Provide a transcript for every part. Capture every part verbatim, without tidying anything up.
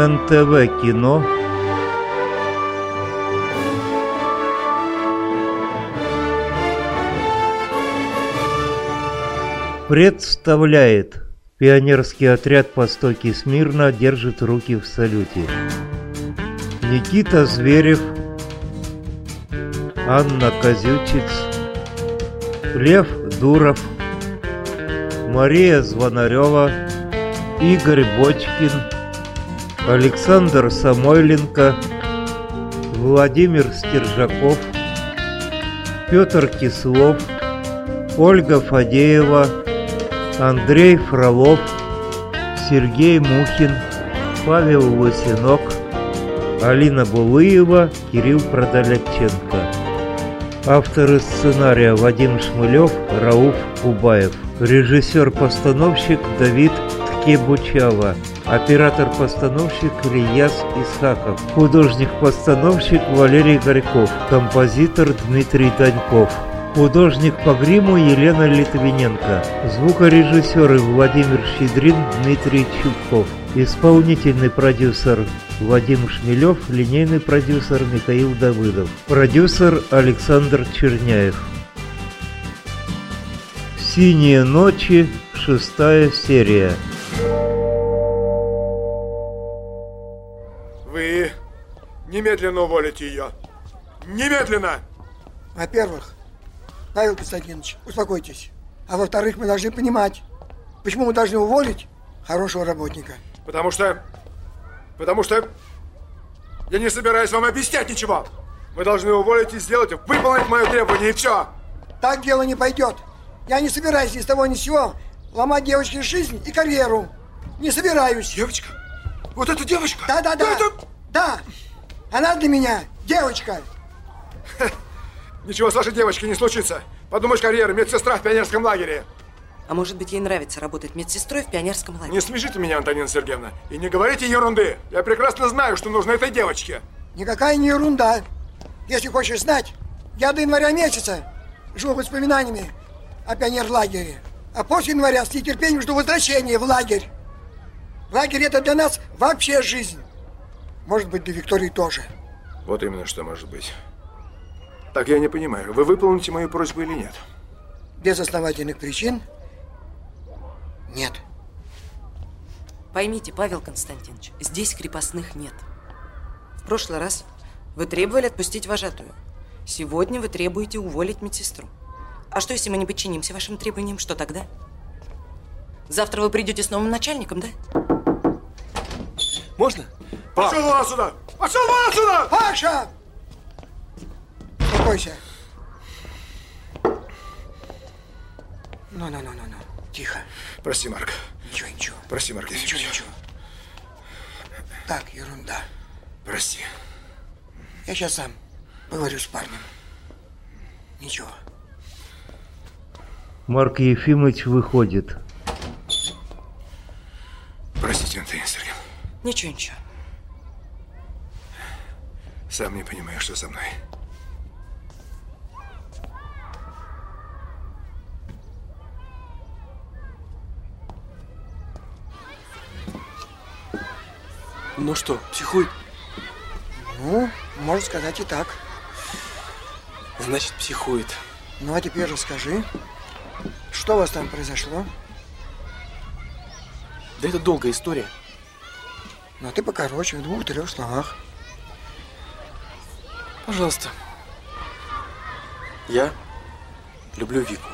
эн тэ вэ кино представляет: пионерский отряд по стойке смирно держит руки в салюте. Никита Зверев, Анна Козючиц, Лев Дуров, Мария Звонарева, Игорь Бочкин, Александр Самойленко, Владимир Стержаков, Петр Кислов, Ольга Фадеева, Андрей Фролов, Сергей Мухин, Павел Лысенок, Алина Булыева, Кирилл Продолятченко. Авторы сценария: Вадим Шмылев, Рауф Кубаев. Режиссер-постановщик Давид Ткебучава. Оператор-постановщик Ильяс Исхаков. Художник-постановщик Валерий Горьков. Композитор Дмитрий Даньков. Художник по гриму Елена Литвиненко. Звукорежиссеры: Владимир Щедрин, Дмитрий Чубков. Исполнительный продюсер Вадим Шмелев, линейный продюсер Михаил Давыдов. Продюсер Александр Черняев. «Синие ночи», шестая серия. Вы немедленно уволите ее. Немедленно! Во-первых, Павел Константинович, успокойтесь. А во-вторых, мы должны понимать, почему мы должны уволить хорошего работника. Потому что... Потому что... Я не собираюсь вам объяснять ничего. Вы должны уволить и сделать, выполнить мое требование, и все. Так дело не пойдет. Я не собираюсь ни с того ни с сего ломать девочке жизнь и карьеру. Не собираюсь. Девочка? Вот эта девочка? Да, да, да. Это... Да. Она для меня девочка. Ничего с вашей девочкой не случится. Подумаешь, карьера медсестра в пионерском лагере. А может быть, ей нравится работать медсестрой в пионерском лагере? Не смешите меня, Антонина Сергеевна. И не говорите ерунды. Я прекрасно знаю, что нужно этой девочке. Никакая не ерунда. Если хочешь знать, я до января месяца живу воспоминаниями о пионерлагере. А после января с нетерпением жду возвращения в лагерь. Лагерь — это для нас вообще жизнь. Может быть, для Виктории тоже. Вот именно что может быть. Так я не понимаю, вы выполните мою просьбу или нет? Без основательных причин нет. Поймите, Павел Константинович, здесь крепостных нет. В прошлый раз вы требовали отпустить вожатую. Сегодня вы требуете уволить медсестру. А что, если мы не подчинимся вашим требованиям? Что тогда? Завтра вы придете с новым начальником, да? Можно? Пошел вон отсюда! Пошел вон отсюда! Паша! Успокойся. Ну-ну-ну-ну-ну. Тихо. Прости, Марк. Ничего, ничего. Прости, Марк. Ничего, ничего. Так, ерунда. Прости. Я сейчас сам поговорю с парнем. Ничего. Марк Ефимович выходит. Простите, Антонина Сергеевна. Ничего, ничего. Сам не понимаю, что со мной. Ну что, психует? Ну, можно сказать и так. Значит, психует. Ну, а теперь расскажи, что у вас там произошло? Да это долгая история. Ну, а ты покороче, в двух-трех словах. Пожалуйста. Я люблю Вику.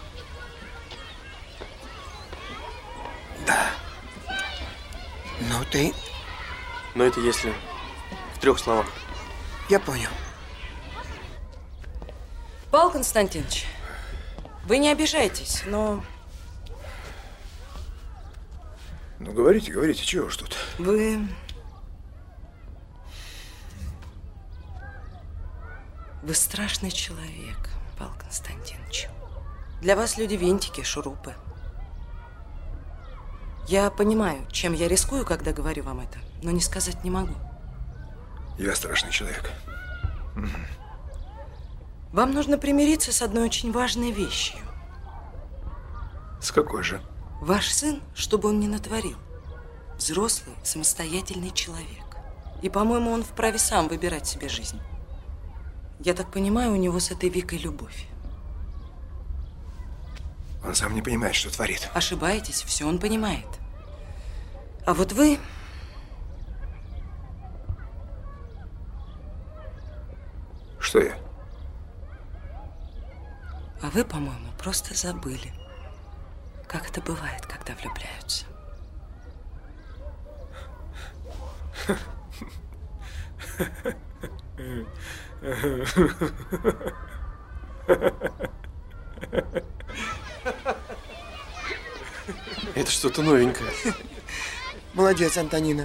Да. Ну, ты... Но это если в трех словах. Я понял. Павел Константинович, вы не обижайтесь, но... Ну, говорите, говорите, чего уж тут. Вы... Вы страшный человек, Павел Константинович. Для вас люди винтики, шурупы. Я понимаю, чем я рискую, когда говорю вам это, но не сказать не могу. Я страшный человек. Угу. Вам нужно примириться с одной очень важной вещью. С какой же? Ваш сын, чтобы он не натворил, взрослый, самостоятельный человек. И, по-моему, он вправе сам выбирать себе жизнь. Я так понимаю, у него с этой Викой любовь. Он сам не понимает, что творит. Ошибаетесь, все он понимает. А вот вы... Что я? А вы, по-моему, просто забыли, как это бывает, когда влюбляются. Это что-то новенькое. Молодец, Антонина.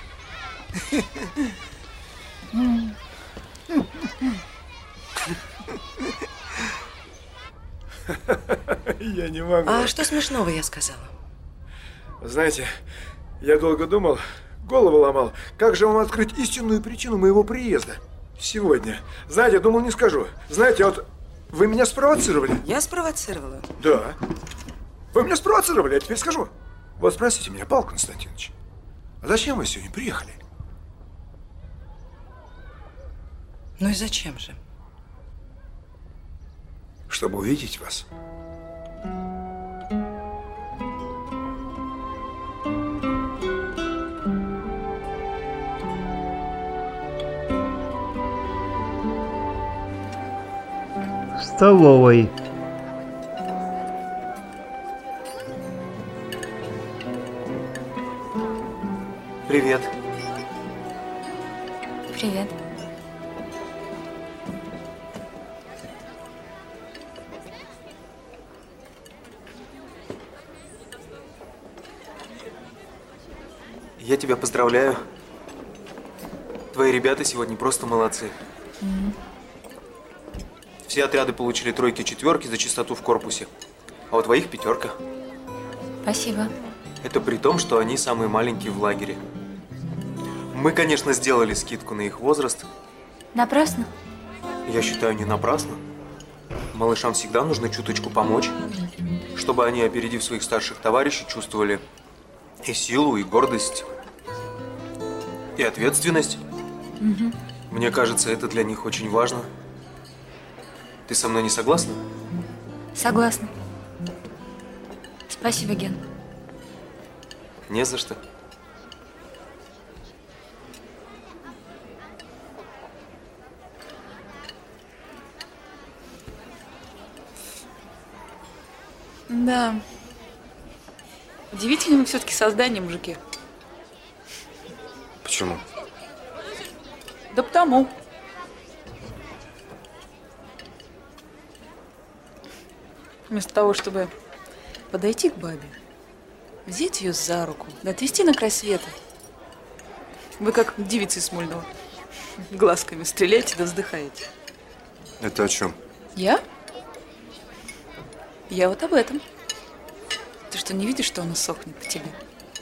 Я не могу. А что смешного я сказала? Знаете, я долго думал, голову ломал, как же вам открыть истинную причину моего приезда сегодня. Знаете, думал, не скажу. Знаете, вот вы меня спровоцировали. Я спровоцировала? Да. Вы меня спровоцировали, я теперь скажу. Вот спросите меня, Павел Константинович, а зачем вы сегодня приехали? Ну и зачем же? Чтобы увидеть вас. В столовой. Привет. Привет. Я тебя поздравляю. Твои ребята сегодня просто молодцы. Mm-hmm. Все отряды получили тройки, четверки за чистоту в корпусе. А у твоих пятерка. Спасибо. Это при том, что они самые маленькие в лагере. Мы, конечно, сделали скидку на их возраст. Напрасно? Я считаю, не напрасно. Малышам всегда нужно чуточку помочь, чтобы они, опередив своих старших товарищей, чувствовали и силу, и гордость, и ответственность. Угу. Мне кажется, это для них очень важно. Ты со мной не согласна? Согласна. Спасибо, Ген. Не за что. Да. Удивительное все-таки создание, мужики. Почему? Да потому. Вместо того, чтобы подойти к бабе, взять ее за руку, да отвезти на край света, вы как девицы из Смольного. Глазками стреляете да вздыхаете. Это о чем? Я? Я вот об этом. Ты что, не видишь, что она сохнет по тебе?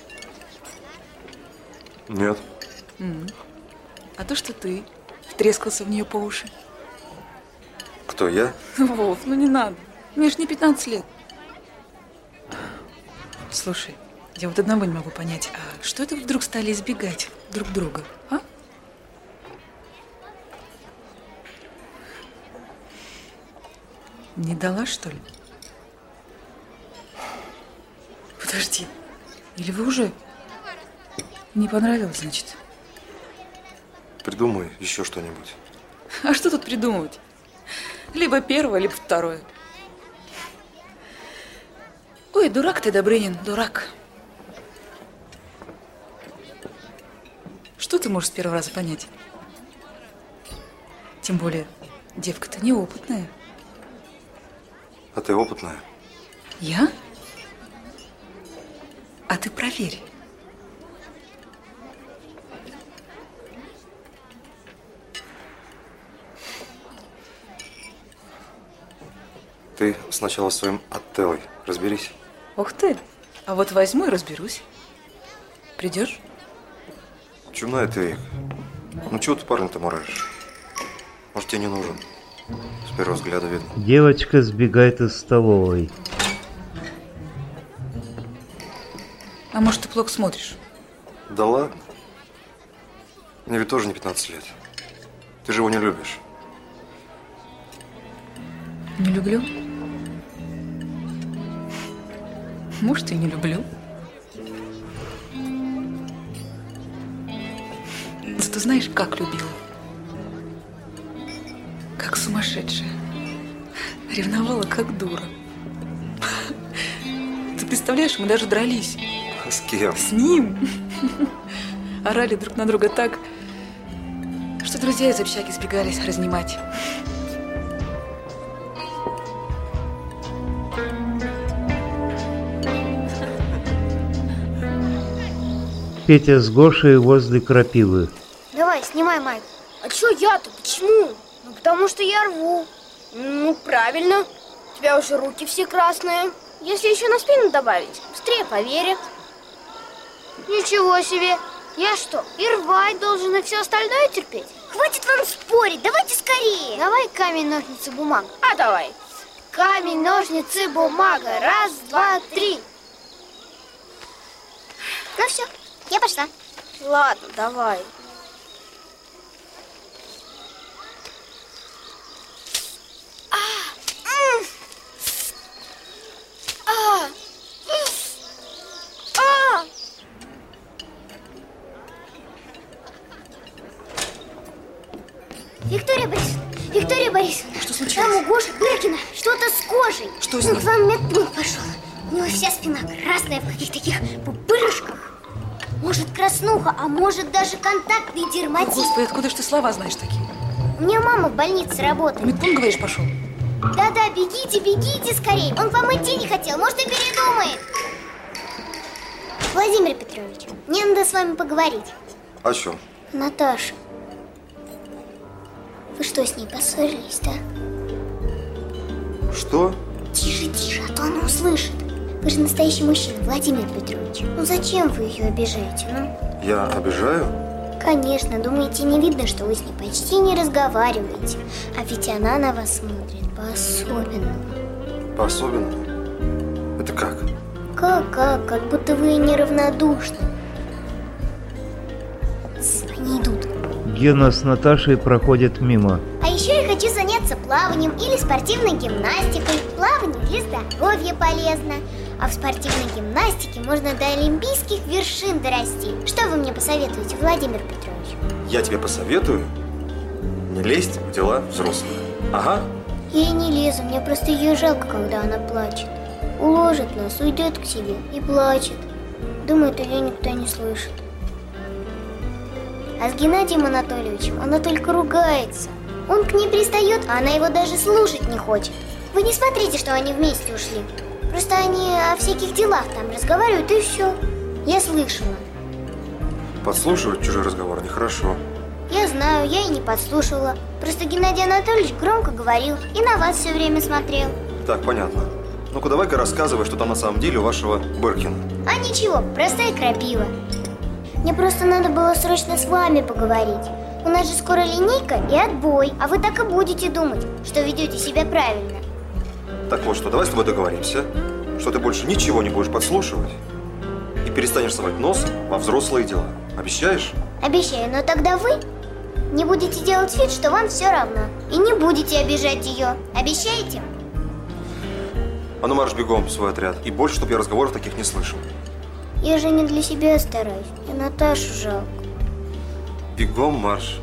Нет. М-м. А то, что ты втрескался в нее по уши. Кто, я? Вов, ну не надо. Мне ж не пятнадцать лет. Слушай, я вот одного не могу понять. А что это вы вдруг стали избегать друг друга, а? Не дала, что ли? Подожди. Или вы уже не понравилось, значит? Придумай еще что-нибудь. А что тут придумывать? Либо первое, либо второе. Ой, дурак ты, Добрынин, дурак. Что ты можешь с первого раза понять? Тем более, девка-то неопытная. А ты опытная? Я? А ты проверь. Ты сначала с своим Отеллой разберись. Ух ты, а вот возьму и разберусь. Придешь? Чумная ты, Вик. Ну чего ты парня-то морожишь? Может, тебе не нужен? С первого взгляда видно. Девочка сбегает из столовой. А может, ты плохо смотришь? Да ладно. Мне ведь тоже не пятнадцать лет. Ты же его не любишь. Не люблю? Может, и не люблю. Зато знаешь, как любила? Как сумасшедшая. Ревновала, как дура. Ты представляешь, мы даже дрались. С кем? С ним. Орали друг на друга так, что друзья из общаги сбегались разнимать. Петя с Гошей возле крапивы. Давай, снимай майку. А чё я-то? Почему? Ну, потому что я рву. Ну, правильно. У тебя уже руки все красные. Если еще на спину добавить, быстрее поверят. Ничего себе. Я что, и рвать должен, и все остальное терпеть? Хватит вам спорить, давайте скорее. Давай камень, ножницы, бумага. А давай. Камень, ножницы, бумага. Раз, два, три. Ну все, я пошла. Ладно, давай. Виктория Борисовна, Виктория Борисовна, что случилось? Там у Гоши Быркина что-то с кожей. Что с ним? Он к вам в медпункт пошел. У него вся спина красная, в каких-то таких пупырышках. Может, краснуха, а может даже контактный дерматит. Господи, откуда ж ты слова знаешь такие? У меня мама в больнице работает. В медпункт, говоришь, пошел? Да-да, бегите, бегите скорее. Он к вам идти не хотел, может, и передумает. Владимир Петрович, мне надо с вами поговорить. О чем? Наташа. Вы что, с ней поссорились, да? Что? Тише, тише, а то она услышит. Вы же настоящий мужчина, Владимир Петрович. Ну зачем вы ее обижаете, ну? Я обижаю? Конечно, думаете, не видно, что вы с ней почти не разговариваете. А ведь она на вас смотрит по-особенному. По-особенному? Это как? Как-как? Как будто вы неравнодушны. Они идут. Гена с Наташей проходят мимо. А еще я хочу заняться плаванием или спортивной гимнастикой. Плавание для здоровья полезно. А в спортивной гимнастике можно до олимпийских вершин дорасти. Что вы мне посоветуете, Владимир Петрович? Я тебе посоветую не лезть в дела взрослых. Ага. Я и не лезу, мне просто ее жалко, когда она плачет. Уложит нас, уйдет к себе и плачет. Думает, ее никто не слышит. А с Геннадием Анатольевичем она только ругается. Он к ней пристает, а она его даже слушать не хочет. Вы не смотрите, что они вместе ушли. Просто они о всяких делах там разговаривают, и все. Я слышала. Подслушивать чужой разговор нехорошо. Я знаю, я и не подслушивала. Просто Геннадий Анатольевич громко говорил и на вас все время смотрел. Так, понятно. Ну-ка, давай-ка рассказывай, что там на самом деле у вашего Быркина. А ничего, простая крапива. Мне просто надо было срочно с вами поговорить. У нас же скоро линейка и отбой. А вы так и будете думать, что ведете себя правильно. Так вот что, давай с тобой договоримся, что ты больше ничего не будешь подслушивать и перестанешь совать нос во взрослые дела. Обещаешь? Обещаю, но тогда вы не будете делать вид, что вам все равно. И не будете обижать ее. Обещаете? А ну марш бегом в свой отряд. И больше, чтобы я разговоров таких не слышал. Я же не для себя стараюсь. И Наташу жалко. Бегом марш.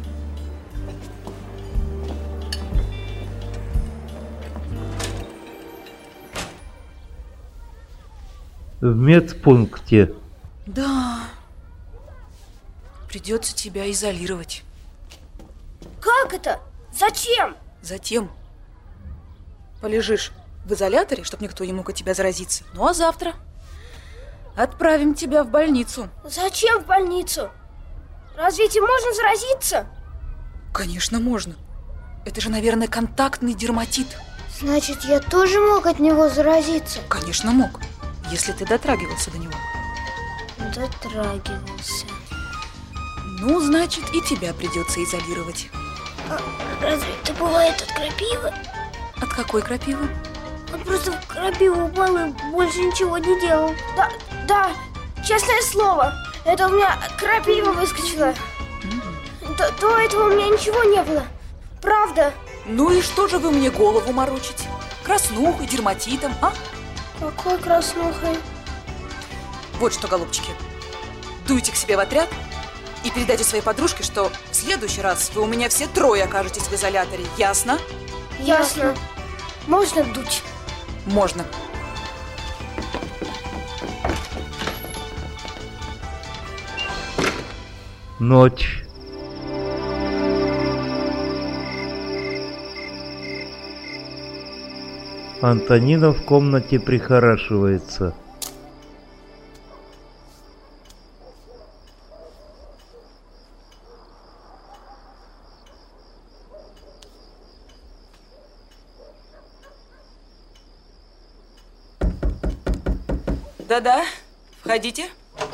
В медпункте. Да. Придется тебя изолировать. Как это? Зачем? Затем полежишь в изоляторе, чтобы никто не мог от тебя заразиться. Ну а завтра отправим тебя в больницу. Зачем в больницу? Разве этим можно заразиться? Конечно, можно. Это же, наверное, контактный дерматит. Значит, я тоже мог от него заразиться? Конечно, мог, если ты дотрагивался до него. Дотрагивался. Ну, значит, и тебя придется изолировать. А разве это бывает от крапивы? От какой крапивы? Он просто в крапиву упал и больше ничего не делал. Да, да, честное слово. Это у меня крапива выскочила. До, до этого у меня ничего не было. Правда. Ну и что же вы мне голову морочите? Краснухой, дерматитом, а? Какой краснухой? Вот что, голубчики, дуйте к себе в отряд и передайте своей подружке, что в следующий раз вы у меня все трое окажетесь в изоляторе. Ясно? Ясно. Можно дуть? Можно. Ночь. Антонина в комнате прихорашивается. Да-да, входите.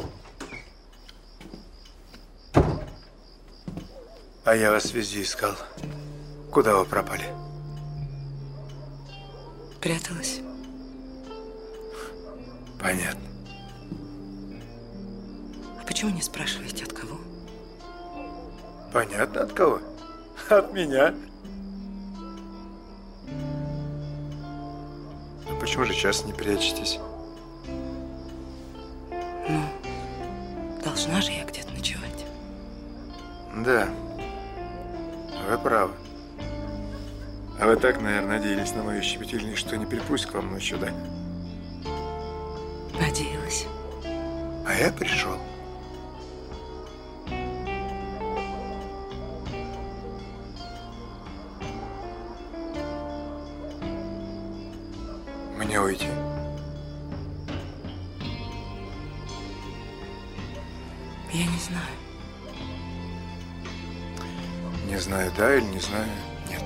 А я вас везде искал. Куда вы пропали? Пряталась. Понятно. А почему не спрашиваете, от кого? Понятно, от кого? От меня. А почему же сейчас не прячетесь? Ну, должна же я где-то ночевать. Да, вы правы. А вы так, наверное, надеялись на мою щепетильность, что не припустит к вам ночью, да? Надеялась. А я пришел. Мне уйти? Я не знаю. Не знаю, да или не знаю, нет.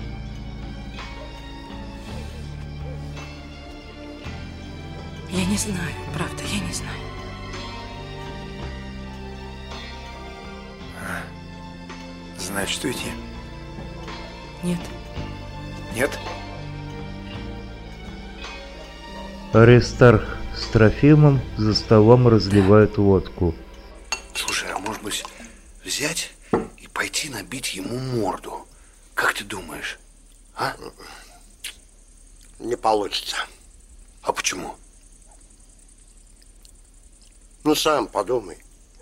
Я не знаю, правда, я не знаю. А, значит, уйти? Нет. Нет? Аристарх с Трофимом за столом разливают водку. Слушай, а может быть взять и пойти набить ему морду? Как ты думаешь, а? Не получится. А почему? Ну, сам подумай.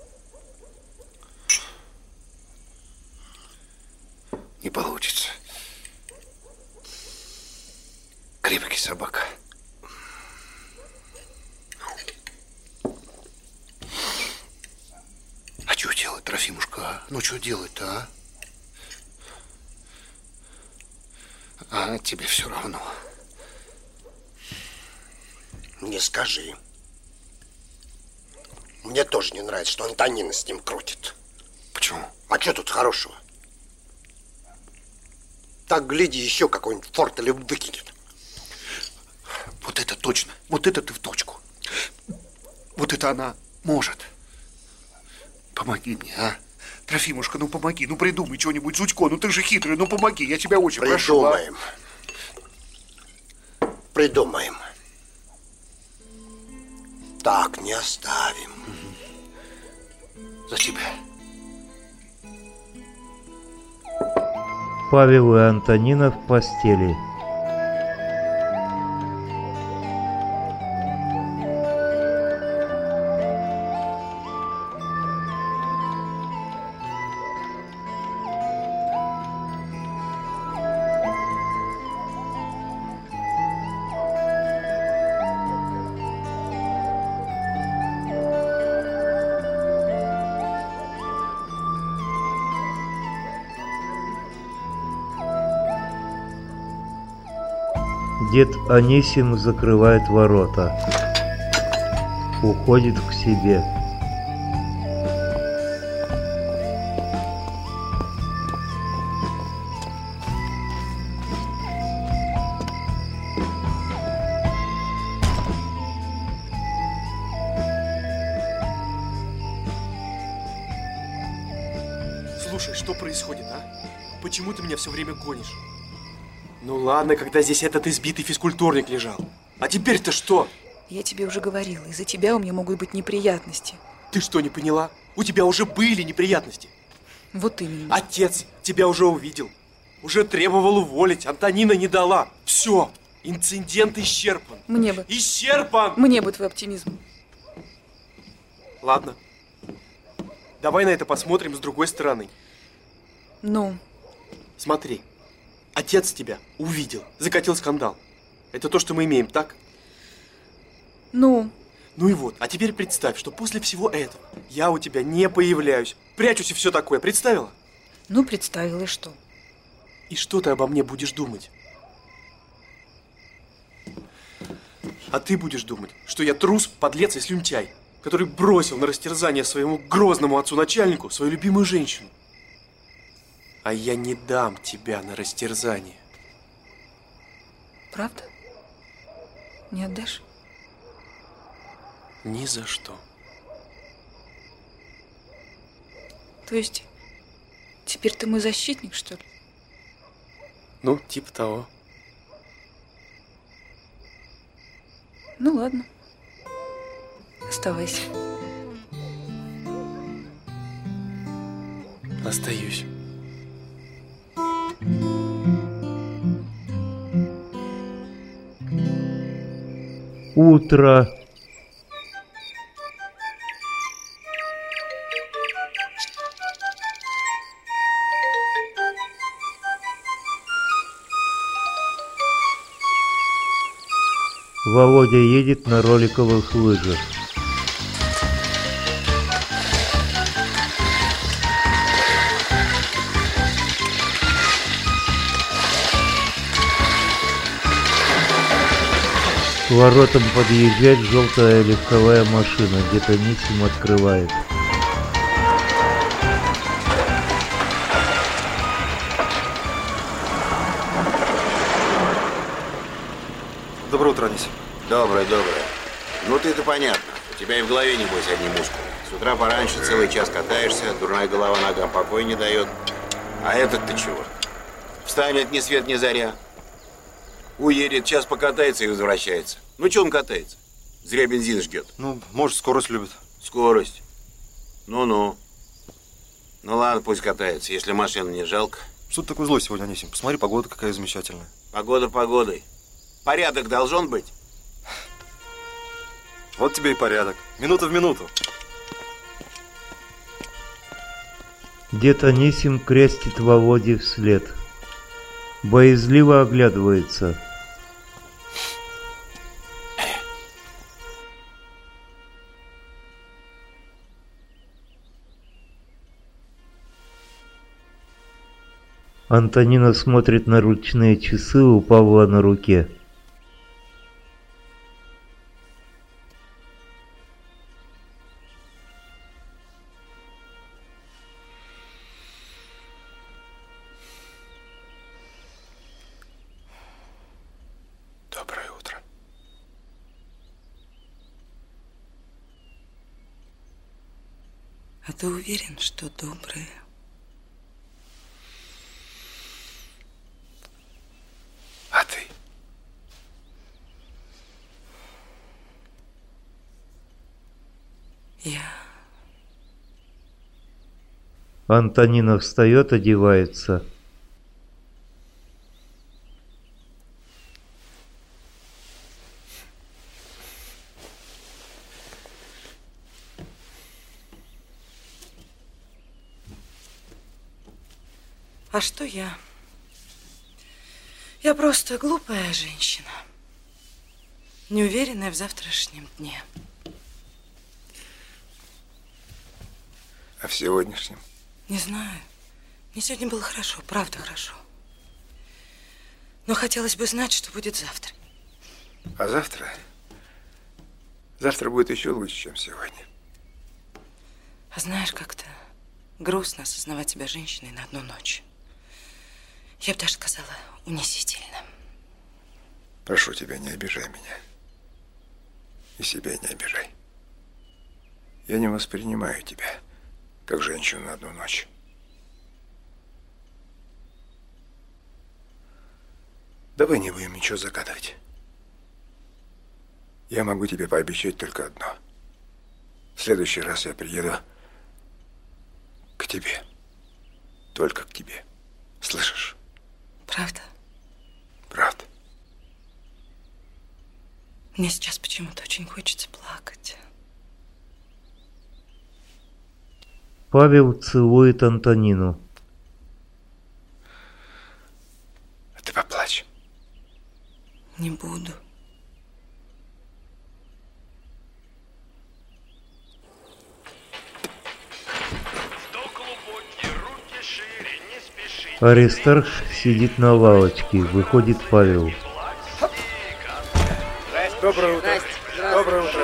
Не получится. Крепкий собака. А что делать, Трофимушка? А? Ну, что делать-то, а? А тебе все равно. Не скажи. Мне тоже не нравится, что Антонина с ним крутит. Почему? А что тут хорошего? Так, гляди, еще какой-нибудь фортель выкинет. Вот это точно. Вот это ты в точку. Вот это она может. Помоги мне, а? Трофимушка, ну помоги, ну придумай что-нибудь, Зудько, ну ты же хитрый, ну помоги, я тебя очень прошу. Придумаем. А? Придумаем. Так не оставим. За тебя. Павел и Антонина в постели. Дед Анисим закрывает ворота. Уходит к себе. Слушай, что происходит, а? Почему ты меня все время гонишь? Ну ладно, когда здесь этот избитый физкультурник лежал. А теперь-то что? Я тебе уже говорила, из-за тебя у меня могут быть неприятности. Ты что, не поняла? У тебя уже были неприятности. Вот именно. Отец тебя уже увидел. Уже требовал уволить. Антонина не дала. Все. Инцидент исчерпан. Мне бы. Исчерпан! Мне бы твой оптимизм. Ладно. Давай на это посмотрим с другой стороны. Ну? Смотри. Отец тебя увидел. Закатил скандал. Это то, что мы имеем, так? Ну? Ну и вот. А теперь представь, что после всего этого я у тебя не появляюсь. Прячусь и все такое. Представила? Ну, представила, и что? И что ты обо мне будешь думать? А ты будешь думать, что я трус, подлец и слюнтяй, который бросил на растерзание своему грозному отцу-начальнику свою любимую женщину. А я не дам тебя на растерзание. Правда? Не отдашь? Ни за что. То есть, теперь ты мой защитник, что ли? Ну, типа того. Ну ладно. Оставайся. Остаюсь. Утро. Володя едет на роликовых лыжах. К воротам подъезжает желтая легковая машина, где-то Нисим открывает. Доброе утро, Анисим. Доброе, доброе. Ну ты-то понятно. У тебя и в голове, небось, одни мускулы. С утра пораньше целый час катаешься, дурная голова ногам покоя не дает. А этот-то чего? Встанет ни свет ни заря. Уедет, час покатается и возвращается. Ну что он катается? Зря бензин ждет. Ну, может, скорость любит. Скорость. Ну-ну. Ну ладно, пусть катается, если машину не жалко. Что ты такой злой сегодня, Анисим? Посмотри, погода какая замечательная. Погода погодой. Порядок должен быть. Вот тебе и порядок. Минута в минуту. Дед Анисим крестит Володе вслед. Боязливо оглядывается. Антонина смотрит на ручные часы у Павла на руке. Доброе утро. А ты уверен, что доброе? А ты? Я... Антонина встает, одевается. А что я? Я просто глупая женщина, неуверенная в завтрашнем дне. А в сегодняшнем? Не знаю. Мне сегодня было хорошо, правда хорошо. Но хотелось бы знать, что будет завтра. А завтра? Завтра будет еще лучше, чем сегодня. А знаешь, как-то грустно осознавать себя женщиной на одну ночь. Я бы даже сказала, унизительно. Прошу тебя, не обижай меня. И себя не обижай. Я не воспринимаю тебя как женщину на одну ночь. Давай не будем ничего загадывать. Я могу тебе пообещать только одно. В следующий раз я приеду к тебе. Только к тебе. Слышишь? Правда? Правда. Мне сейчас почему-то очень хочется плакать. Павел целует Антонину. Ты поплачь. Не буду. Аристарх сидит на лавочке. Выходит Павел. Доброе утро. Доброе утро.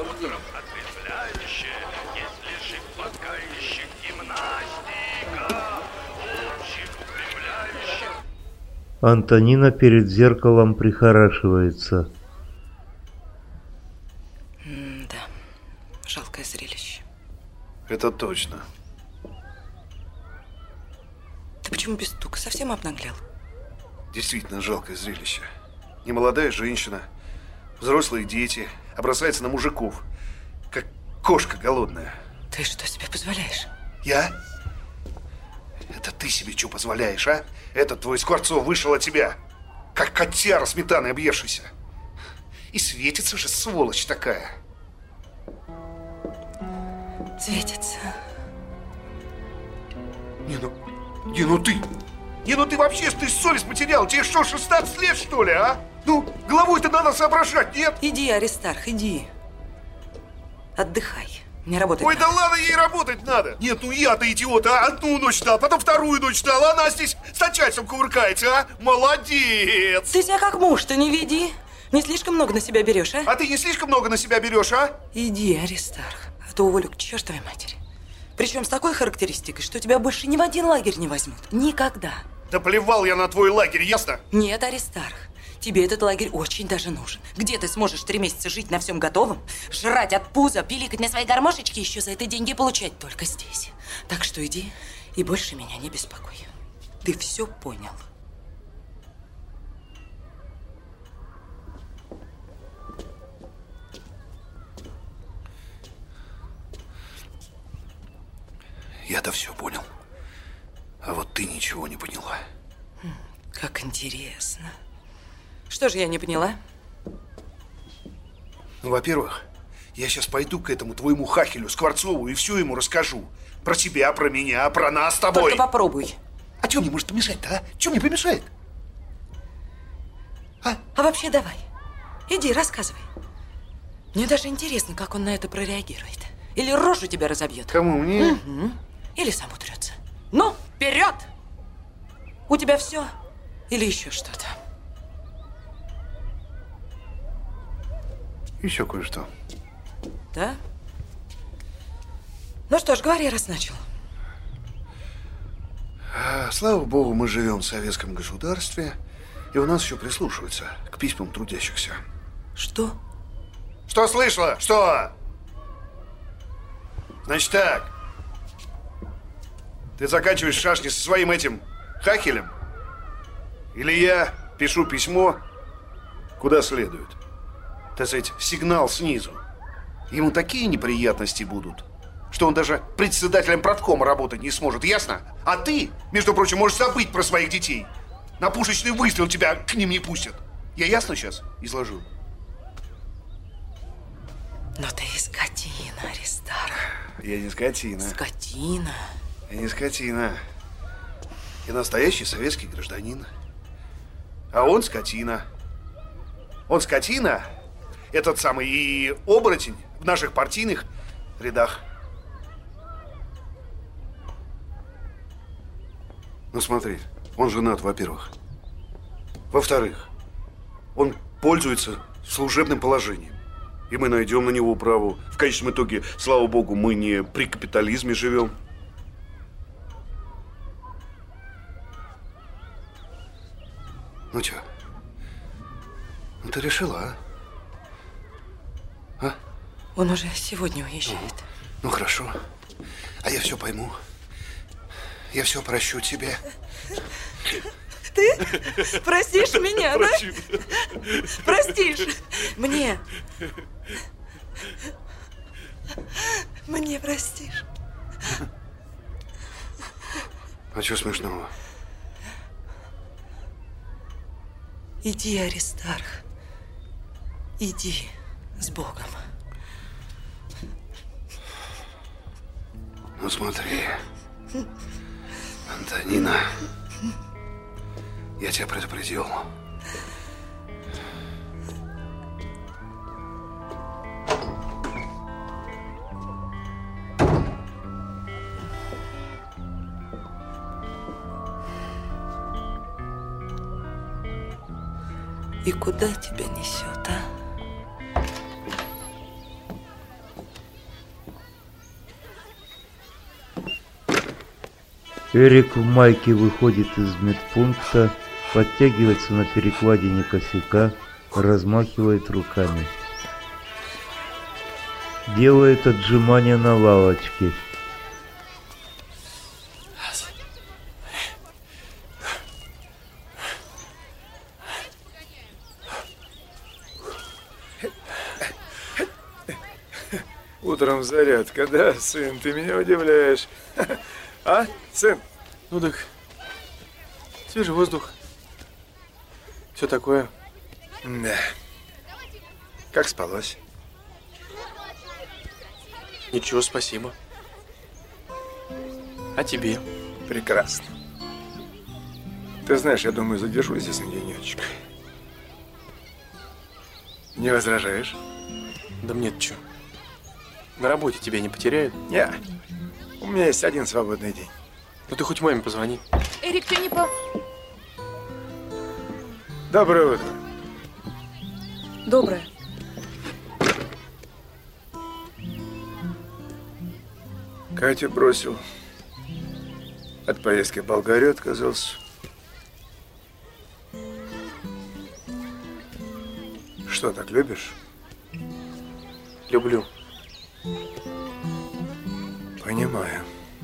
Антонина перед зеркалом прихорашивается. М-да, жалкое зрелище. Это точно. Ты почему без стука? Совсем обнаглел? Действительно жалкое зрелище. Немолодая женщина, взрослые дети, а бросается на мужиков, как кошка голодная. Ты что себе позволяешь? Я? Это ты себе что позволяешь, а? Этот твой Скворцов вышел от тебя, как котяра сметаной объевшийся. И светится же, сволочь такая. Светится. Не, ну, не, ну ты, не, ну ты вообще, ты совесть потерял. Тебе что, шестнадцать лет, что ли, а? Ну, головой-то надо соображать, нет? Иди, Аристарх, иди. Отдыхай. Мне работать Ой, надо. да ладно, ей работать надо. Нет, ну я-то идиот, а? Одну ночь ждал, потом вторую ночь ждал, а она здесь с начальством кувыркается, а? Молодец. Ты себя как муж-то не веди. Не слишком много на себя берешь, а? А ты не слишком много на себя берешь, а? Иди, Аристарх, а то уволю к чертовой матери. Причем с такой характеристикой, что тебя больше ни в один лагерь не возьмут. Никогда. Да плевал я на твой лагерь, ясно? Нет, Аристарх. Тебе этот лагерь очень даже нужен. Где ты сможешь три месяца жить на всем готовом, жрать от пуза, пиликать на свои гармошечки, еще за это деньги получать только здесь. Так что иди и больше меня не беспокой. Ты все понял. Я-то все понял. А вот ты ничего не поняла. Как интересно. Что же я не поняла? Ну, во-первых, я сейчас пойду к этому твоему хахелю Скворцову и все ему расскажу. Про тебя, про меня, про нас с тобой. Только попробуй. А что мне может помешать-то, а? Что мне помешает? А? А вообще давай. Иди, рассказывай. Мне даже интересно, как он на это прореагирует. Или рожу тебя разобьет. Кому, мне? Угу. Или сам утрется. Ну, вперед! У тебя все? Или еще что-то? Еще кое-что. Да? Ну что ж, говори, раз начал. А, слава богу, мы живем в советском государстве, и у нас еще прислушиваются к письмам трудящихся. Что? Что слышала? Что? Значит так. Ты заканчиваешь шашни со своим этим хахелем? Или я пишу письмо куда следует? Так сказать, сигнал снизу. Ему такие неприятности будут, что он даже председателем правкома работать не сможет, ясно? А ты, между прочим, можешь забыть про своих детей. На пушечный выстрел тебя к ним не пустят. Я ясно сейчас изложу? Но ты и скотина, Аристарх. Я не скотина. Скотина. Я не скотина. Я настоящий советский гражданин. А он скотина. Он скотина, этот самый и оборотень в наших партийных рядах. Ну смотри, он женат, во-первых. Во-вторых, он пользуется служебным положением. И мы найдем на него управу. В конечном итоге, слава богу, мы не при капитализме живем. Ну чё? Ну ты решила, а? А? Он уже сегодня уезжает. Ну, ну хорошо. А я все пойму. Я все прощу тебе. Ты простишь меня, да? Простишь мне. Мне простишь? А что смешного? Иди, Аристарх. Иди с Богом. Ну смотри, Антонина, я тебя предупредил. И куда тебя несет, а? Эрик в майке выходит из медпункта, подтягивается на перекладине косяка, размахивает руками. Делает отжимания на лавочке. Утром зарядка, да, сын, ты меня удивляешь. А, сын? Ну так, свежий воздух. Все такое. Да. Как спалось? Ничего, спасибо. А тебе? Прекрасно. Ты знаешь, я думаю, задержусь здесь на денечек. Не возражаешь? Да мне-то что? На работе тебя не потеряют? Не. У меня есть один свободный день. Ну ты хоть маме позвони. Эрик, ты не по... Доброе утро. Доброе. Катю бросил. От поездки в Болгарию отказался. Что, так любишь? Люблю. Понимаю.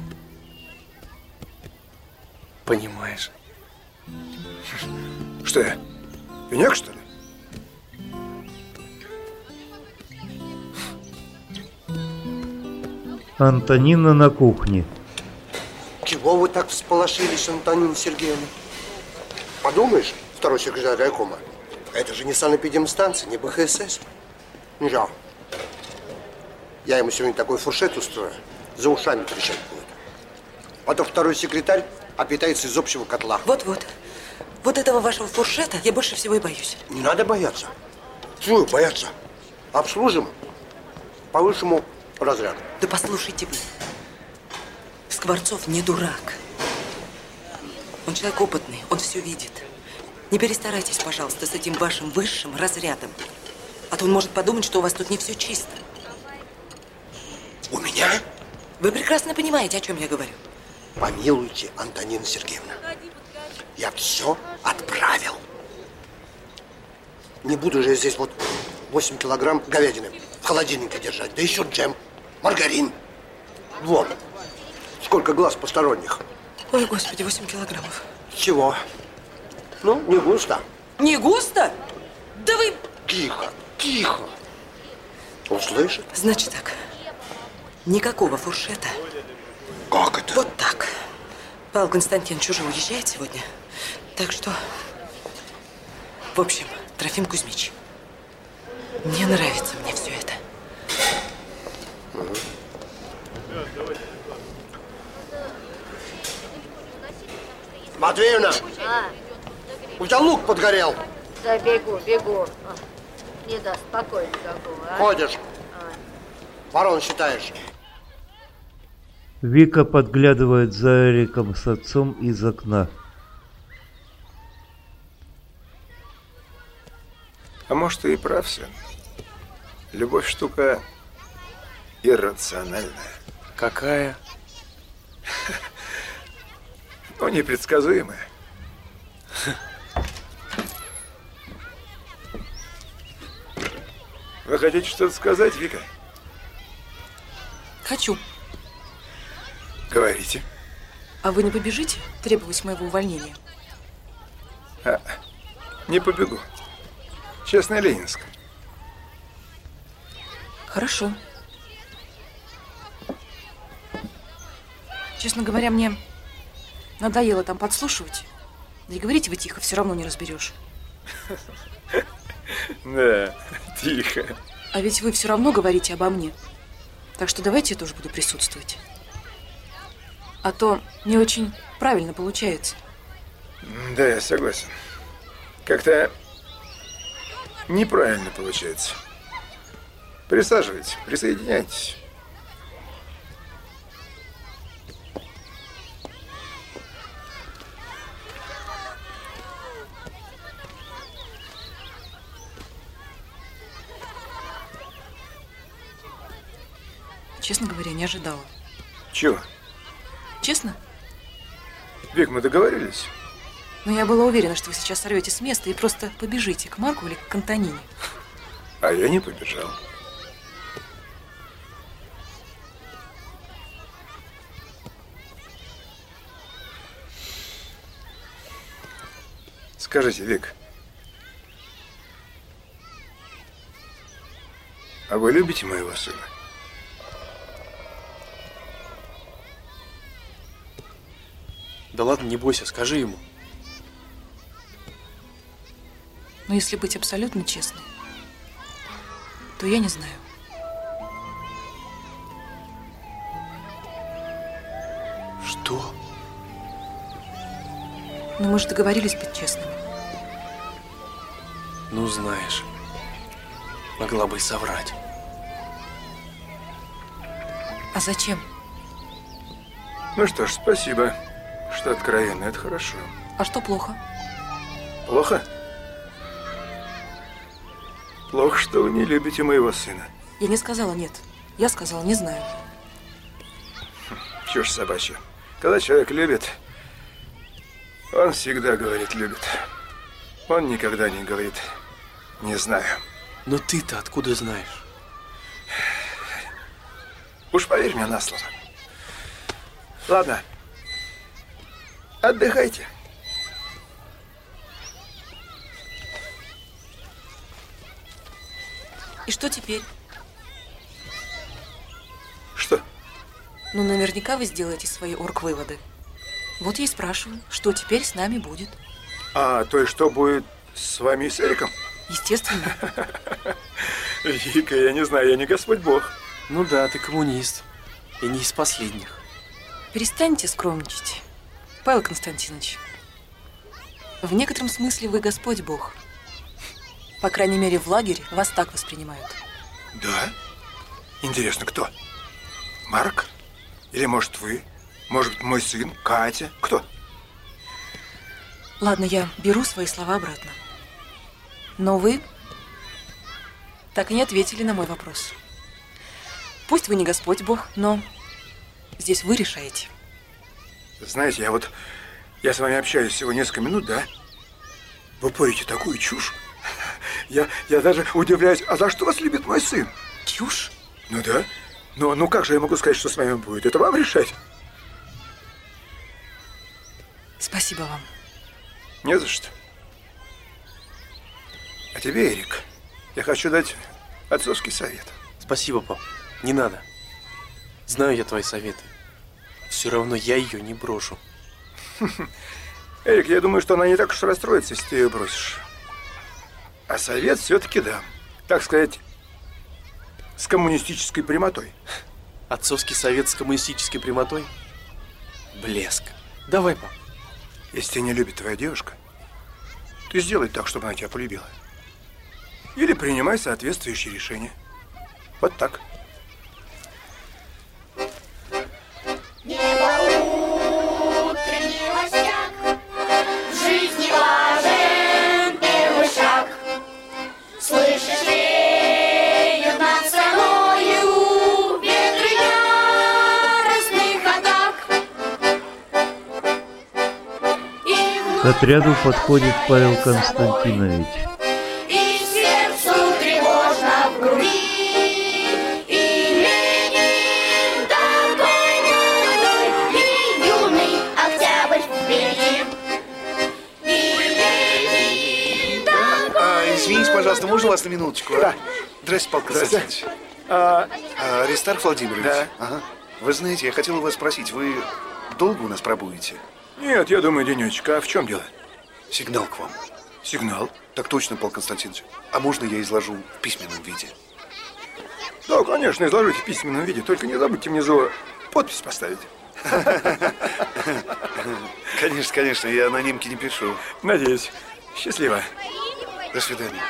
Понимаешь. Что я? Пеняк, что ли? Антонина на кухне. Чего вы так всполошились, Антонина Сергеевна? Подумаешь, второй секретарь райкома. Это же не санэпидемстанция, не бэ ха эс эс. Ничего. Я ему сегодня такой фуршет устрою, за ушами трещать будет. А то второй секретарь опитается из общего котла. Вот-вот. Вот этого вашего фуршета я больше всего и боюсь. Не надо бояться. Чего бояться? Обслужим по высшему разряду. Да послушайте вы. Скворцов не дурак. Он человек опытный, он все видит. Не перестарайтесь, пожалуйста, с этим вашим высшим разрядом. А то он может подумать, что у вас тут не все чисто. У меня? Вы прекрасно понимаете, о чем я говорю. Помилуйте, Антонина Сергеевна. Я все отправил. Не буду же я здесь вот восемь килограмм говядины в холодильнике держать. Да еще джем, маргарин. Вон. Сколько глаз посторонних. Ой, господи, восемь килограммов. Чего? Ну, не густо. Не густо? Да вы... Тихо, тихо. Услышит? Значит так. Никакого фуршета. Как это? Вот так. Павел Константинович уже уезжает сегодня. Так что... В общем, Трофим Кузьмич, не нравится мне все это. Угу. Матвеевна! А? У тебя лук подгорел. Да бегу, бегу. А, не даст покоя никакого, а? Ходишь. А. Ворон считаешь. Вика подглядывает за Эриком с отцом из окна. А может, ты и прав, сын. Любовь штука иррациональная. Какая? Ну, непредсказуемая. Вы хотите что-то сказать, Вика? Хочу. Говорите. А вы не побежите требовать моего увольнения? А, не побегу. Честная Ленинская. Хорошо. Честно говоря, мне надоело там подслушивать. Да и говорите вы тихо, все равно не разберешь. Да, тихо. А ведь вы все равно говорите обо мне. Так что давайте я тоже буду присутствовать. А то не очень правильно получается. Да, я согласен. Как-то неправильно получается. Присаживайтесь, присоединяйтесь. Честно говоря, не ожидала. Чего? Честно? Вик, мы договорились. Но я была уверена, что вы сейчас сорвете с места и просто побежите к Марку или к Антонине. А я не побежал. Скажите, Вик, а вы любите моего сына? Да ладно, не бойся, скажи ему. Но если быть абсолютно честной, то я не знаю. Что? Но мы же договорились быть честными. Ну, знаешь, могла бы и соврать. А зачем? Ну что ж, спасибо, что откровенно, это хорошо. А что плохо? Плохо? Плохо, что вы не любите моего сына. Я не сказала нет. Я сказала не знаю. Чушь собачья. Когда человек любит, он всегда говорит любит. Он никогда не говорит не знаю. Но ты-то откуда знаешь? Уж поверь мне на слово. Ладно. Отдыхайте. И что теперь? Что? Ну, наверняка вы сделаете свои орг-выводы. Вот я и спрашиваю, что теперь с нами будет? А, то есть что будет с вами и с Эриком? Естественно. Вика, я не знаю, я не Господь Бог. Ну да, ты коммунист. И не из последних. Перестаньте скромничать, Павел Константинович. В некотором смысле вы Господь Бог. По крайней мере, в лагере вас так воспринимают. Да? Интересно, кто? Марк? Или, может, вы? Может быть, мой сын? Катя? Кто? Ладно, я беру свои слова обратно. Но вы так и не ответили на мой вопрос. Пусть вы не Господь Бог, но здесь вы решаете. Знаете, я вот... Я с вами общаюсь всего несколько минут, да? Вы порите такую чушь. Я, я даже удивляюсь, а за что вас любит мой сын? Чушь? Ну да. Но ну как же я могу сказать, что с вами будет? Это вам решать. Спасибо вам. Не за что. А тебе, Эрик, я хочу дать отцовский совет. Спасибо, пап. Не надо. Знаю я твои советы. Все равно я ее не брошу. Эрик, я думаю, что она не так уж расстроится, если ты ее бросишь. А совет все-таки дам. Так сказать, с коммунистической прямотой. Отцовский совет с коммунистической прямотой? Блеск. Давай, пап. Если тебя не любит твоя девушка, ты сделай так, чтобы она тебя полюбила. Или принимай соответствующие решения. Вот так. К отряду подходит Павел Константинович. И сердцу тревожно в груди, и Ленин такой молодой, и юный октябрь впереди. И Ленин такой... А, извините, пожалуйста, можно вас на минуточку? Да. Здравствуйте, Павел Константинович. А... А, Аристарх Владимирович. Да. Ага. Вы знаете, я хотел у вас спросить, вы долго у нас пробудете? Нет, я думаю, денечек. А в чем дело? Сигнал к вам. Сигнал? Так точно, Павел Константинович. А можно я изложу в письменном виде? Да, конечно, изложите в письменном виде. Только не забудьте внизу подпись поставить. Конечно, конечно, я анонимки не пишу. Надеюсь. Счастливо. До свидания.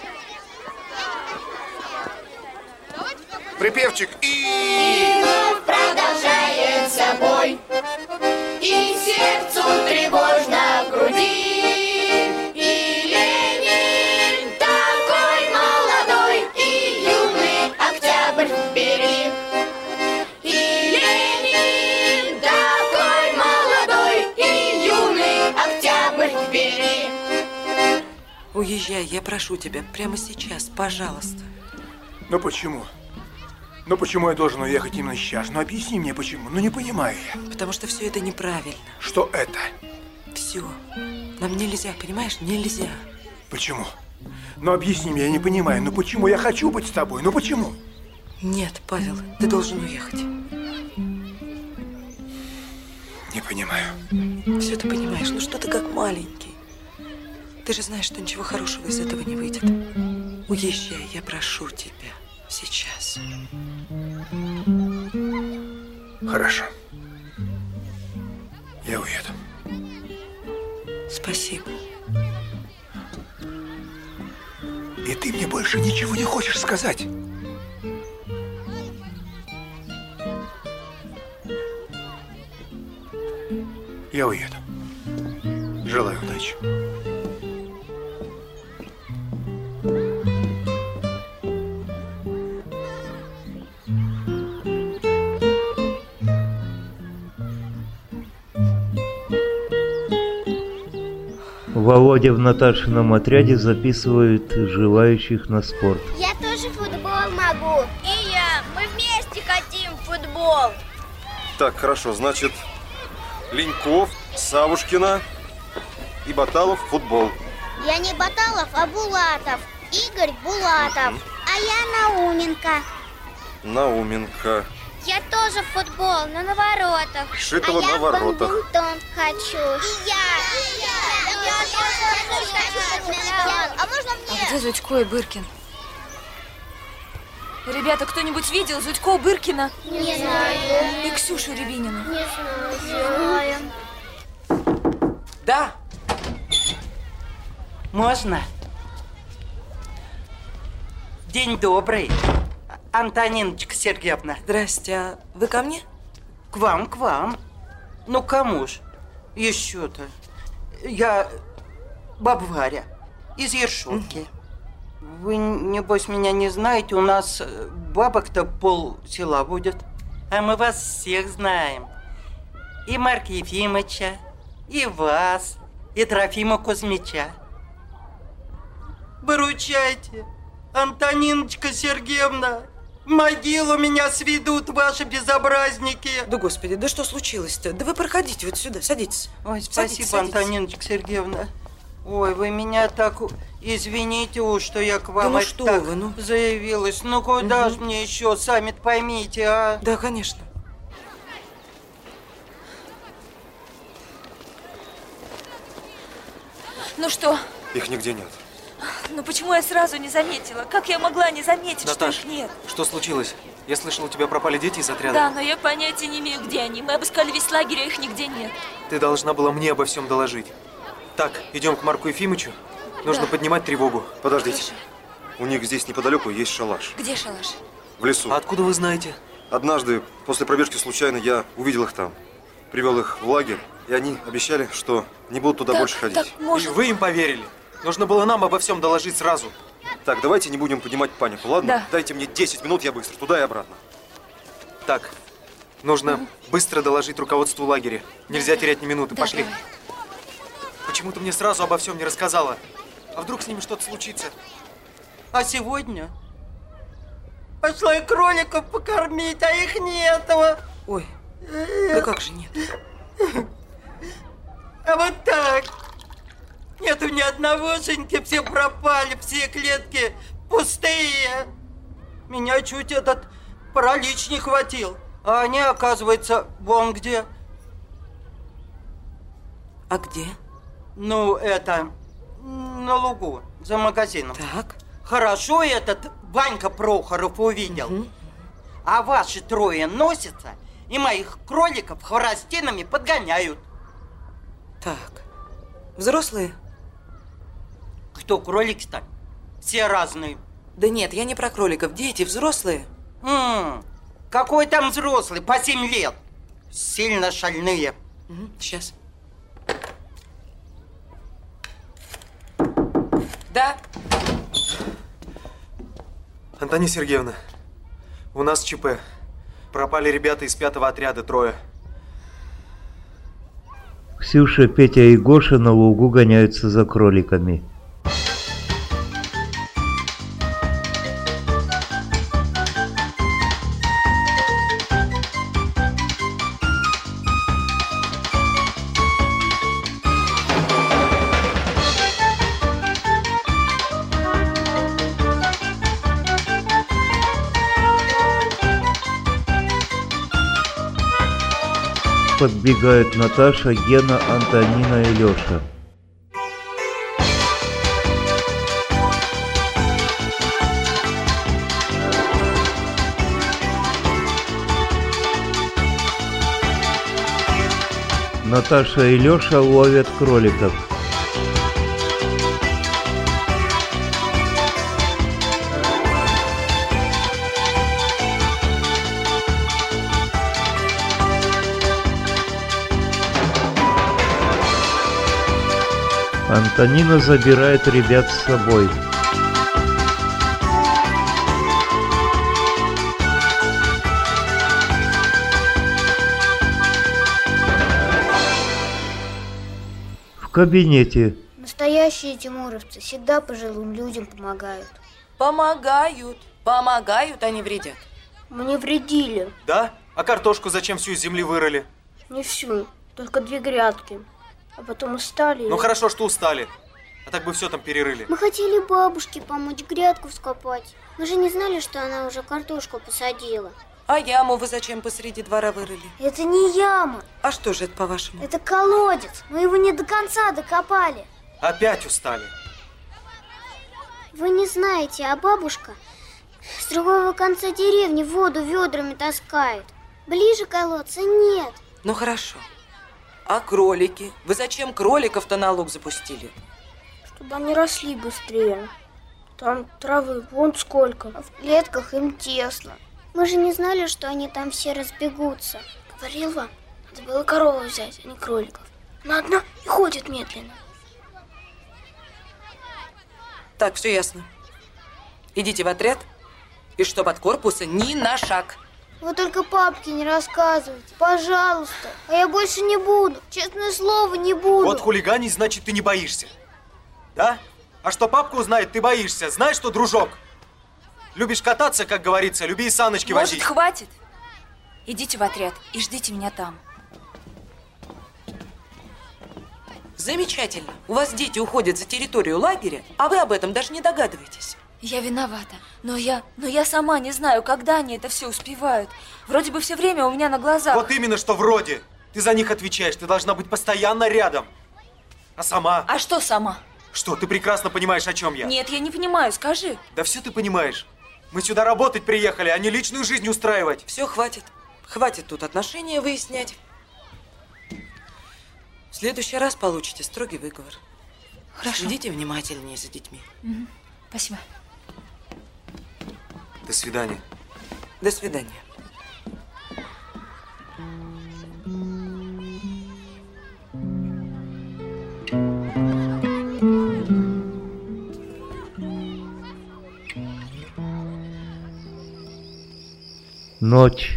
Припевчик и... И вновь продолжается бой, и сердцу тревожно в груди, и Ленин такой молодой, и юный октябрь впереди. И Ленин такой молодой, и юный октябрь впереди. Уезжай, я прошу тебя, прямо сейчас, пожалуйста. Ну почему? Ну почему я должен уехать именно сейчас? Ну объясни мне почему, ну не понимаю я. Потому что все это неправильно. Что это? Все. Нам нельзя, понимаешь, нельзя. Почему? Ну объясни мне, я не понимаю, ну почему я хочу быть с тобой, ну почему? Нет, Павел, ты должен уехать. Не понимаю. Все ты понимаешь, ну что ты как маленький. Ты же знаешь, что ничего хорошего из этого не выйдет. Уезжай, я прошу тебя. Сейчас. Хорошо. Я уеду. Спасибо. И ты мне больше ничего не хочешь сказать? Я уеду. Желаю удачи. Володя в Наташином отряде записывает желающих на спорт. Я тоже футбол могу. И я. Мы вместе хотим в футбол. Так, хорошо, значит, Леньков, Савушкина и Баталов футбол. Я не Баталов, а Булатов. Игорь Булатов. А я Науменко. Науменко. Я тоже в футбол, но на воротах. Шитова а на я воротах. бадминтон хочу. И я. И я. Я тоже хочу бадминтон. А можно мне? А где Зудько и Быркин? Ребята, кто-нибудь видел Зудько, Быркина? Не знаю. И Ксюшу Рябинину? Не знаю. Да. Можно? День добрый, Антониночка Сергеевна. Здрасте, а вы ко мне? К вам, к вам. Ну, кому ж еще-то? Я баба Варя из Ершовки. Вы, небось, меня не знаете, у нас бабок-то пол села будет. А мы вас всех знаем. И Марка Ефимовича, и вас, и Трофима Кузьмича. Выручайте, Антониночка Сергеевна. Могилу меня сведут ваши безобразники. Да господи, да что случилось-то? Да вы проходите вот сюда, садитесь. Ой, спасибо, садитесь, садитесь. Антониночка Сергеевна. Ой, вы меня так... Извините уж, что я к вам да ну это что так вы, ну... заявилась. Ну куда угу. же мне еще, сами-то поймите, а? Да, конечно. Ну что? Их нигде нет. Ну почему я сразу не заметила? Как я могла не заметить, Наташ, что их нет? Что случилось? Я слышал, у тебя пропали дети из отряда. Да, но я понятия не имею, где они. Мы обыскали весь лагерь, а их нигде нет. Ты должна была мне обо всем доложить. Так, идем к Марку Ефимовичу. Нужно Да. поднимать тревогу. Подождите. У них здесь неподалеку есть шалаш. Где шалаш? В лесу. А откуда вы знаете? Однажды, после пробежки случайно, я увидел их там. Привел их в лагерь, и они обещали, что не будут туда так, больше ходить. Так, может... И вы им поверили? Нужно было нам обо всем доложить сразу. Так, давайте не будем поднимать панику, ладно? Да. Дайте мне десять минут, я быстро, туда и обратно. Так, нужно mm-hmm. быстро доложить руководству лагеря. Нельзя да, терять ни минуты. Да, Пошли. давай. Почему ты мне сразу обо всем не рассказала? А вдруг с ними что-то случится? А сегодня? Пошла и кроликов покормить, а их нету. Ой, да как же нет? А вот так. Нету ни одногошеньки, все пропали, все клетки пустые. Меня чуть этот паралич не хватил. А они, оказывается, вон где. А где? Ну, это на лугу, за магазином. Так. Хорошо этот Ванька Прохоров увидел. Угу. А ваши трое носятся и моих кроликов хворостинами подгоняют. Так. Взрослые? Кто кролики-то? Все разные. Да нет, я не про кроликов. Дети взрослые? М-м, какой там взрослый? По семь лет. Сильно шальные. Угу, сейчас. Да? Антонина Сергеевна, у нас ЧП. Пропали ребята из пятого отряда, трое. Ксюша, Петя и Гоша на лугу гоняются за кроликами. Подбегают Наташа, Гена, Антонина и Лёша. Наташа и Лёша ловят кроликов. Антонина забирает ребят с собой. В кабинете. Настоящие тимуровцы всегда пожилым людям помогают. Помогают. Помогают, а не вредят. Мне вредили. Да? А картошку зачем всю из земли вырыли? Не всю, только две грядки. А потом устали. Ну хорошо, что устали. А так бы все там перерыли. Мы хотели бабушке помочь грядку вскопать. Мы же не знали, что она уже картошку посадила. А яму вы зачем посреди двора вырыли? Это не яма. А что же это, по-вашему? Это колодец. Мы его не до конца докопали. Опять устали. Вы не знаете, а бабушка с другого конца деревни воду ведрами таскает. Ближе колодца нет. Ну хорошо. А кролики? Вы зачем кроликов-то на луг запустили? Чтобы они росли быстрее. Там травы вон сколько. А в клетках им тесно. Мы же не знали, что они там все разбегутся. Говорил вам, надо было корову взять, а не кроликов. Но одна и ходит медленно. Так, все ясно. Идите в отряд, и чтоб от корпуса ни на шаг. Вы только папке не рассказывайте, пожалуйста. А я больше не буду, честное слово, не буду. Вот хулиганить, значит, ты не боишься. Да? А что папка узнает, ты боишься. Знаешь что, дружок? Любишь кататься, как говорится, люби и саночки Может, возить. хватит? Идите в отряд и ждите меня там. Замечательно. У вас дети уходят за территорию лагеря, а вы об этом даже не догадываетесь. Я виновата, но я, но я сама не знаю, когда они это все успевают. Вроде бы все время у меня на глазах. Вот именно, что вроде. Ты за них отвечаешь, ты должна быть постоянно рядом. А сама? А что сама? Что, ты прекрасно понимаешь, о чем я? Нет, я не понимаю, скажи. Да все ты понимаешь. Мы сюда работать приехали, а не личную жизнь устраивать. Все, хватит. Хватит тут отношения выяснять. В следующий раз получите строгий выговор. Хорошо. Следите внимательнее за детьми. Угу. Спасибо. До свидания. До свидания. Ночь.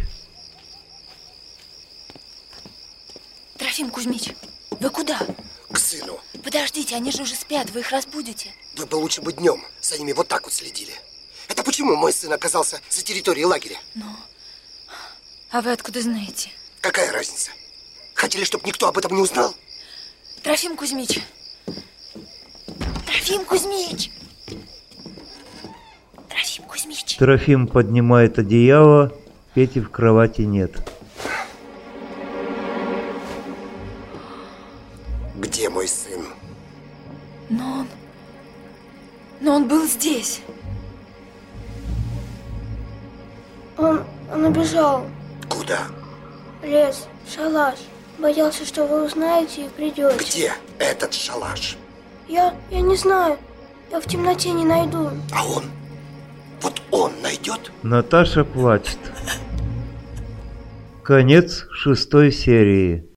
Трофим Кузьмич, вы куда? К сыну. Подождите, они же уже спят, вы их разбудите. Вы бы лучше бы днем за ними вот так вот следили. Это почему мой сын оказался за территорией лагеря? Ну, а вы откуда знаете? Какая разница? Хотели, чтобы никто об этом не узнал? Трофим Кузьмич. Трофим Кузьмич. Трофим Кузьмич. Трофим поднимает одеяло, Пети в кровати нет. Где мой сын? Но он... Но он был здесь. Он, он убежал. Куда? В лес, в шалаш. Боялся, что вы узнаете и придете. Где этот шалаш? Я, я не знаю. Я в темноте не найду. А он? Вот он найдет? Наташа плачет. Конец шестой серии.